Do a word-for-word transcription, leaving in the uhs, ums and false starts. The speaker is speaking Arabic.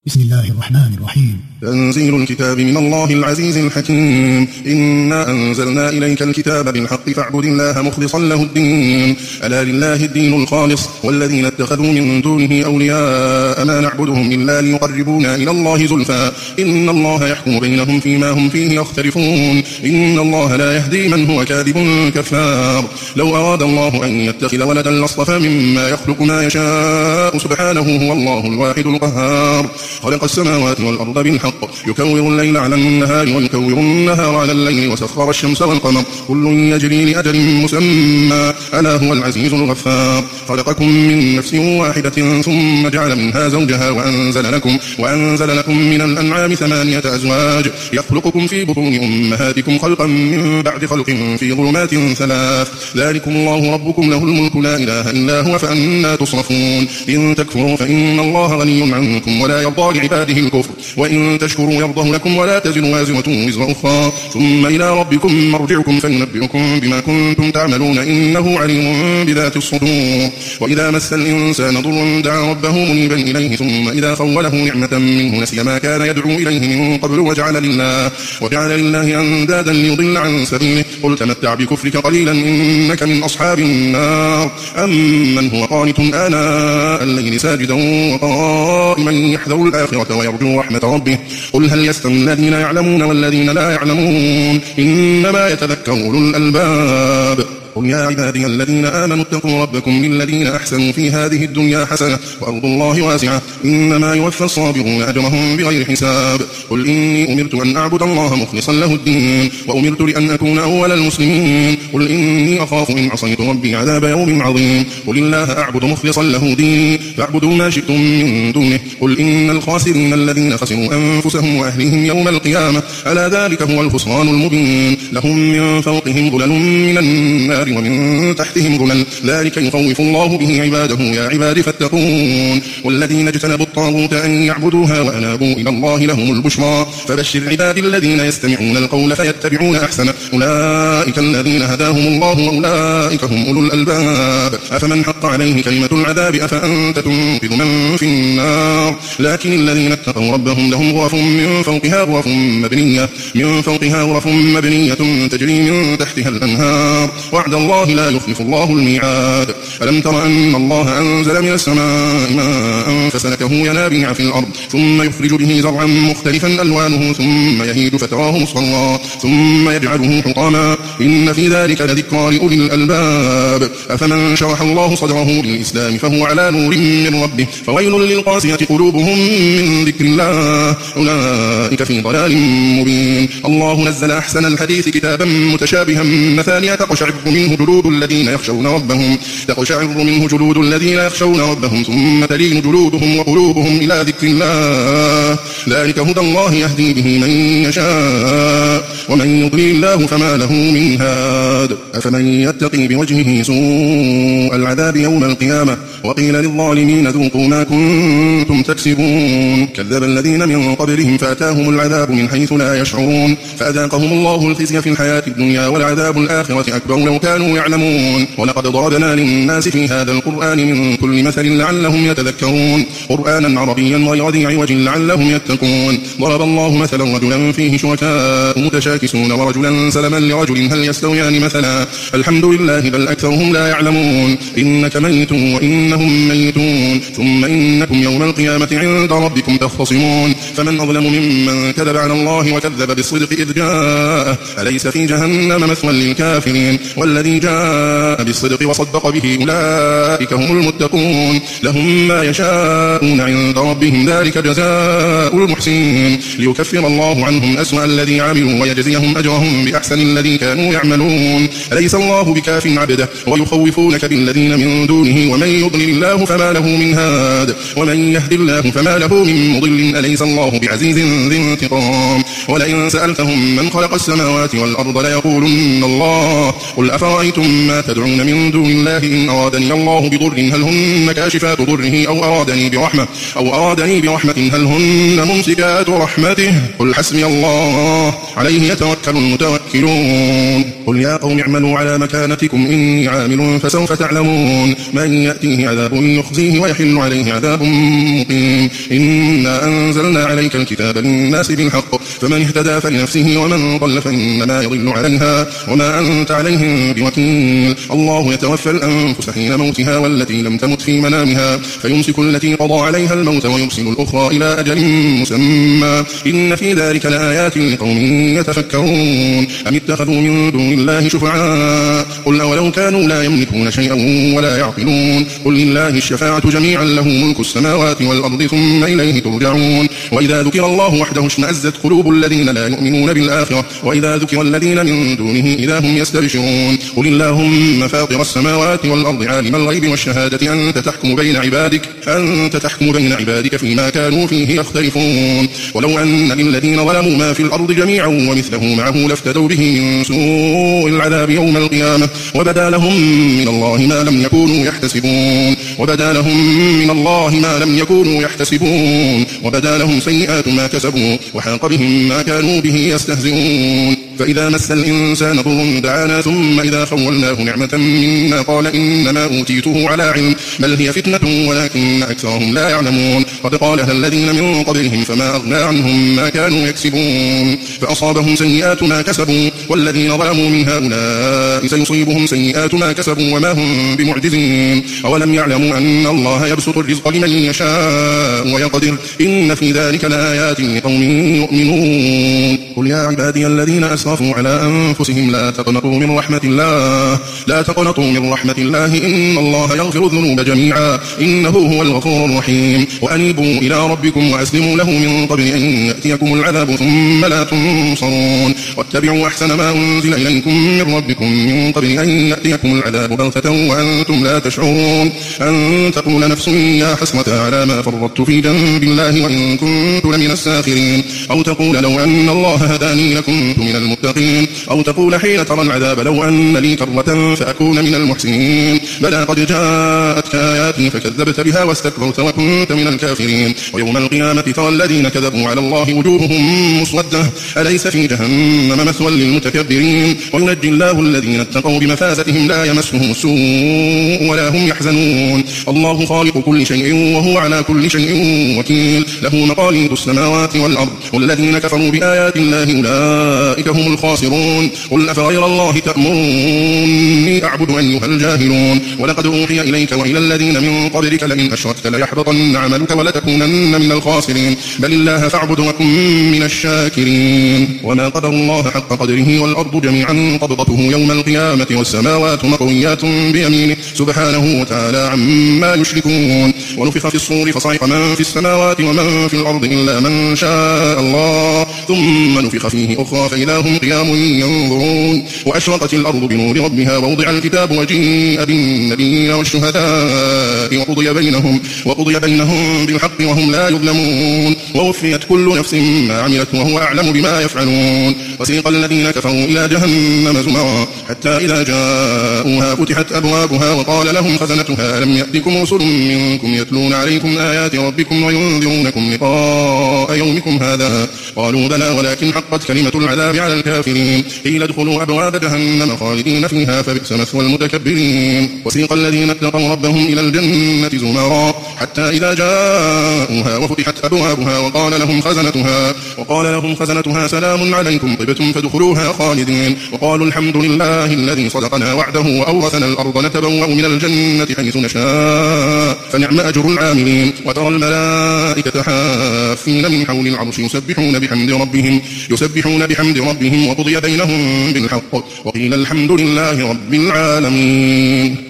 بسم الله الرحمن الرحيم. تنزيل الكتاب من الله العزيز الحكيم. إنا أنزلنا إليك الكتاب بالحق فاعبد الله مخلصا له الدين، ألا لله الدين الخالص، والذين اتخذوا من دونه أولياء ما نعبدهم إلا ليقربونا إلى الله زلفى إن الله يحكم بينهم فيما هم فيه يختلفون، إن الله لا يهدي من هو كاذب كفار. لو أراد الله أن يتخذ ولدا لاصطفى مما يخلق ما يشاء، سبحانه هو الله الواحد القهار. خلق السماوات والأرض بالحق، يكور الليل على النهار ويكور النهار على الليل، وسخر الشمس والقمر كل يجري لأجل مسمى، ألا هو العزيز الغفار. خلقكم من نفس واحدة ثم جعل منها زوجها وأنزل لكم, وأنزل لكم من الأنعام ثمانية أزواج، يخلقكم في بطون أمهاتكم خلقا من بعد خلق في ظلمات ثلاث، ذلكم الله ربكم له الملك لا إله إلا هو فأنا تصرفون. إن تكفروا فإن الله غني عنكم ولا يرضى لعباده الكفر، وإن تشكروا يرضه لكم ولا تزر وازرة وزر أخرى، ثم إلى ربكم مرجعكم فينبئكم بما كنتم تعملون، إنه عليم بذات الصدور. وإذا مس الإنسان ضر دعا ربه منيبا إليه، ثم إذا خوله نعمة منه نسي ما كان يدعو إليه من قبل وجعل لله, وجعل لله أندادا ليضل عن سبيله. قل تمتع بكفرك قليلا إنك من أصحاب النار. أمن هو قانت آناء الليل ساجدا وقائما يحذر الآخرة ويرجو رحمة ربه، قل هل يستوي الذين يعلمون والذين لا يعلمون، إنما يتذكر أولو الألباب. قل يا عبادي الذين آمنوا اتقوا ربكم للذين أحسنوا في هذه الدنيا حسنة وأرض الله واسعة، إنما يوفى الصابرون أجرهم بغير حساب. قل إني أمرت أن أعبد الله مخلصا له الدين، وأمرت لأن أكون أول المسلمين. قل إني أخاف إن عصيت ربي عذاب يوم عظيم. قل الله أعبد مخلصا له ديني فاعبدوا ما شئتم من دونه. قل إن الخاسرين الذين خسروا أنفسهم وأهليهم يوم القيامة، ألا ذلك هو الخسران المبين. لهم من فوقهم ظلل من النار ومن تحتهم ظلل، ذلك يخوف الله به عباده يا عباد فاتقون. والذين اجتنبوا الطاغوت أن يعبدوها وأنابوا إلى الله لهم البشرى، فبشر عبادي الذين يستمعون القول فيتبعون أحسنه، أولئك الذين هداهم الله وأولئك هم أولو الألباب. أفمن حق عليه كلمة العذاب أفأنت تنقذ من في النار. لكن الذين اتقوا ربهم لهم غرف من فوقها غرف مبنية من فوقها غرف مبنية تجري من تحتها الأنهار، وعد الله لا يخلف الله الميعاد. ألم تر أن الله أنزل من السماء ماء فسلكه ينابيع في الأرض، ثم يخرج به زرعا مختلفا ألوانه ثم يهيج فتراه مصفرا ثم يجعله حطاما، إن في ذلك لذكرى لأولي الألباب. أفمن شرح الله صدره للإسلام فهو على نور من ربه، فويل للقاسية قلوبهم من ذكر الله، أولئك في ضلال مبين. الله نزل أحسن الحديث كتابا متشابها مثانية تقشعر منه جلود الذين يخشون ربهم تقشعر منه جلود الذين يخشون ربهم ثم تلين جلودهم وقلوبهم إلى ذكر الله، ذلك هدى الله يهدي به من يشاء، ومن يضلل الله فما له من هاد. أفمن يتقي بوجهه سوء العذاب يوم القيامة وقيل للظالمين ذوقوا ما كنتم تكسبون. كذب الذين من قبلهم فأتاهم العذاب من حيث لا يشعرون، فأذاقهم الله الخزي في الحياة الدنيا ولعذاب الآخرة أكبر لو كانوا يعلمون. ولقد ضربنا للناس في هذا القرآن من كل مثل لعلهم يتذكرون، قرآنا عربيا غير ذي عوج لعلهم يتقون. ضرب الله مثلا رجلا فيه شركاء متشاكسون ورجلا سلما لرجل هل يستويان مثلا، الحمد لله بل أكثرهم لا يعلمون. إنك ميت وإنهم ميتون ثم إنكم يوم القيامة عند ربكم تختصمون. فمن أظلم ممن كذب على الله وكذب بالصدق إذ جاءه، أليس في جهنم مثوى للكافرين. والذي جاء بالصدق وصدق به أولئك هم المتقون، لهم ما يشاءون عند ربهم ذلك جزاء المحسنين، ليكفر الله عنهم أسوأ الذي عملوا ويجزيهم أجرهم بأحسن الذي كانوا يعملون. أليس الله بكاف عبده ويخوفونك بالذين من دونه، ومن يضلل الله فما له من هاد ومن يهد الله فما له من مضل، أليس الله بعزيز ذي انتقام. ولئن سألتهم من خلق السماوات والأرض ليقولن الله، قل أفرأيتم أفرأيتم ما تدعون من دون الله إن أرادني الله بضر هل هن كاشفات ضره أو أرادني برحمة أو أرادني برحمة هل هن ممسكات رحمته قل حسبي الله عليه يتوكل المتوكلون قل يا قوم اعملوا على مكانتكم إني عامل فسوف تعلمون من يأتيه عذاب يخزيه ويحل عليه عذاب مقيم إنا أنزلنا عليك الكتاب للناس بالحق فمن اهتدى فلنفسه ومن ضل فإنما يضل عليها وما أنت عليهم بوكيل الله يتوفى الأنفس حين موتها والتي لم تمت في منامها فيمسك التي قضى عليها الموت ويرسل الأخرى إلى أجل مسمى إن في ذلك لآيات لقوم يتفكرون أم اتخذوا من دون الله شفعاء قل أولو كانوا لا يملكون شيئا ولا يعقلون قل لله الشفاعة جميعا له ملك السماوات والأرض ثم إليه ترجعون وإذا ذكر الله وحده اشمأزت قلوب الذين لا يؤمنون بالآخرة وإذا ذكر الذين من دونه إذا هم يستبشرون قل اللهم فاطر السماوات والأرض عالم الغيب والشهادة أنت تحكم بين عبادك أنت تحكم بين عبادك فيما كانوا فيه يختلفون ولو أن للذين ظلموا ما في الأرض جميعا ومثله معه لافتدوا به من سوء العذاب يوم القيامة وبدا لهم من الله ما لم يكونوا يحتسبون وبدا لهم من الله ما لم يكونوا يحتسبون وبدا لهم سيئات ما كسبوا وحاق بهم ما كانوا به يستهزئون فإذا مس الإنسان ضر دعانا ثم إذا خولناه نعمة منا قال إنما أوتيته على علم بل هي فتنة ولكن أكثرهم لا يعلمون قد قالها الذين من قبلهم فما أغنى عنهم ما كانوا يكسبون فأصابهم سيئات ما كسبوا والذين ظلموا من هؤلاء سيصيبهم سيئات ما كسبوا وما هم بمعجزين أولم يعلموا أن الله يبسط الرزق لمن يشاء ويقدر إن في ذلك لآيات لقوم يؤمنون قل يا عبادي الذين أسرفوا على أنفسهم لا تقنطوا من رحمة الله لا تقنطوا من رحمة الله إن الله يغفر الذنوب جميعا إنه هو الغفور الرحيم وأنيبوا إلى ربكم وأسلموا له من قبل أن يأتيكم العذاب ثم لا تنصرون واتبعوا أحسن ما أنزل إليكم من ربكم من قبل أن يأتيكم العذاب بغتة وأنتم لا تشعرون أن تقول نفس يا حسرة على ما فرطت في جنب الله وإن كنت لمن الساخرين أو تقول لو أن الله هداني لكنت من المتقين أو تقول حين ترى العذاب لو أن لي كرة فأكون من المحسنين بلى قد جاءتك آياتي فكذبت بها واستكبرت وكنت من الكافرين ويوم القيامة ترى الذين كذبوا على الله وجوههم مسودة أليس في جهنم مثوى للمتكبرين وينجي الله الذين اتقوا بمفازتهم لا يمسهم السوء ولا هم يحزنون الله خالق كل شيء وهو على كل شيء وكيل له مقاليد السماوات والأرض والذين كفروا بآيات الله أولئك هم الخاسرون قل أفغير الله تأمروني أعبد أيها الجاهلون ولقد أوحي إليك وإلى الذين من قبلك لئن أشركت ليحبطن عملك ولتكونن من الخاسرين بل الله فاعبد وكن من الشاكرين وما قدر الله حق قدره والأرض جميعا قبضته يوم القيامة والسماوات مطويات بيمينه سبحانه وتعالى عما يشركون ونفخ في الصور فصعق من في السماوات ومن في الأرض إلا من شاء الله ثم نفخ فيه أخرى فإذا هم قيام ينظرون وأشرقت الأرض بنور ربها ووضع الكتاب وجيء بالنبيين والشهداء وقضي بينهم, وقضي بينهم بالحق وهم لا يظلمون ووفيت كل نفس ما عملت وهو أعلم بما يفعلون وسيق الذين كفروا إلى جهنم زمرا حتى إذا جاءوها فتحت أبوابها وقال لهم خزنتها لم يأتكم رسل منكم يتلون عليكم آيات ربكم وينذرونكم لقاء يومكم هذا قالوا بلى ولكن حقت كلمة العذاب على الكافرين قيل ادخلوا أبواب جهنم خالدين فيها فبئس مثوى المتكبرين وسيق الذين اتقوا ربهم إلى الجنة زمرا حتى إذا جاءوها وفتحت أبوابها وقال لهم خزنتها وقال لهم خزنتها سلام عليكم طبتم فادخلوها خالدين وقالوا الحمد لله الذي صدقنا وعده وأورثنا الأرض نتبوأ من الجنة حيث نشاء فنعم أجر العاملين وترى الملائكة حافين من حول العرش يسبحون بحمد ربهم يسبحون بحمد ربهم وقضي بينهم بالحق وقيل الحمد لله رب العالمين.